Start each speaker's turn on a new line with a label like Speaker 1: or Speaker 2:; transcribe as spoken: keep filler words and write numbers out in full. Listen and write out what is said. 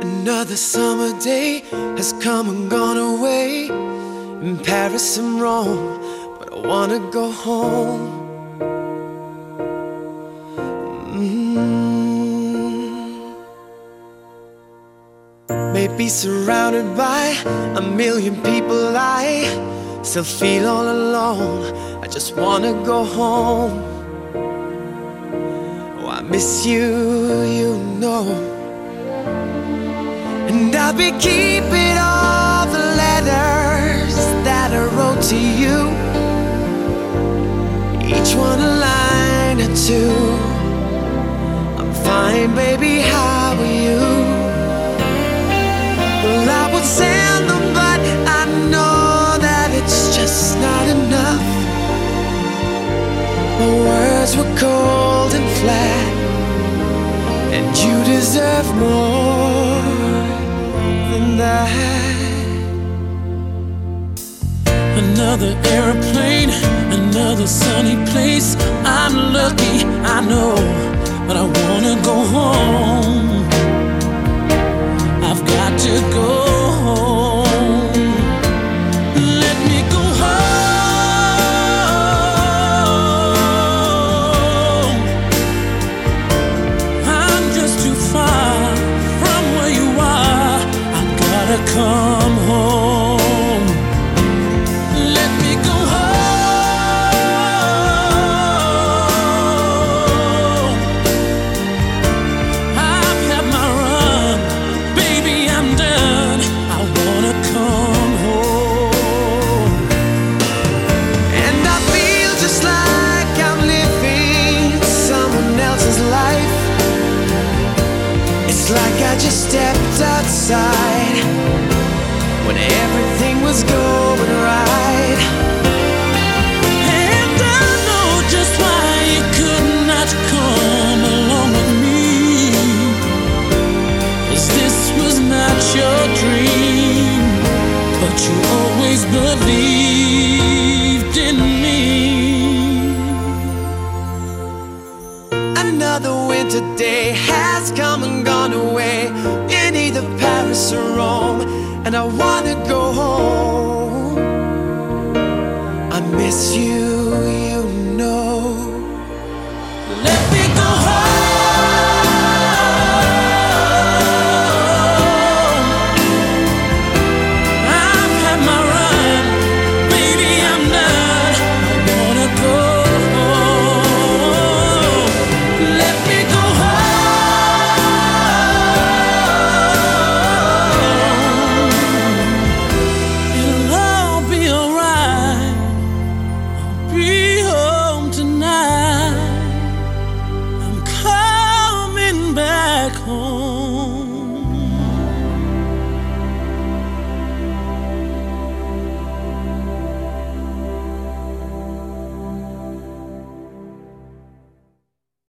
Speaker 1: Another summer day has come and gone away. In Paris and Rome, but I wanna go home. mm. Maybe surrounded by a million people, I still feel all alone. I just wanna go home. Oh, I miss you, you know. And I'll be keeping all the letters that I wrote to you, each one a line or two. I'm fine, baby, how are you? Well, I would send them, but I know that it's just not enough. My words were cold and flat, and you deserve more than that.
Speaker 2: Another airplane, another sunny place. I'm lucky, I know, but I wanna go home. I've got to go home. Let me go home. I'm just too far from where you are. I gotta come home. Let me go home. I've had my run, baby, I'm done. I wanna come home.
Speaker 1: And I feel just like I'm living someone else's life. It's like I just stepped outside when everything was going right.
Speaker 2: And I know just why you could not come along with me, 'cause this was not your dream, but you always believed in me.
Speaker 1: Another winter day has come and gone away in either Paris or Rome, and I wanna go home. I miss you, you know.
Speaker 2: Let me go home. I've had my run, baby, I'm done. I wanna go home. Let me go home. It'll all be alright. I'll be home tonight. I'm coming back home.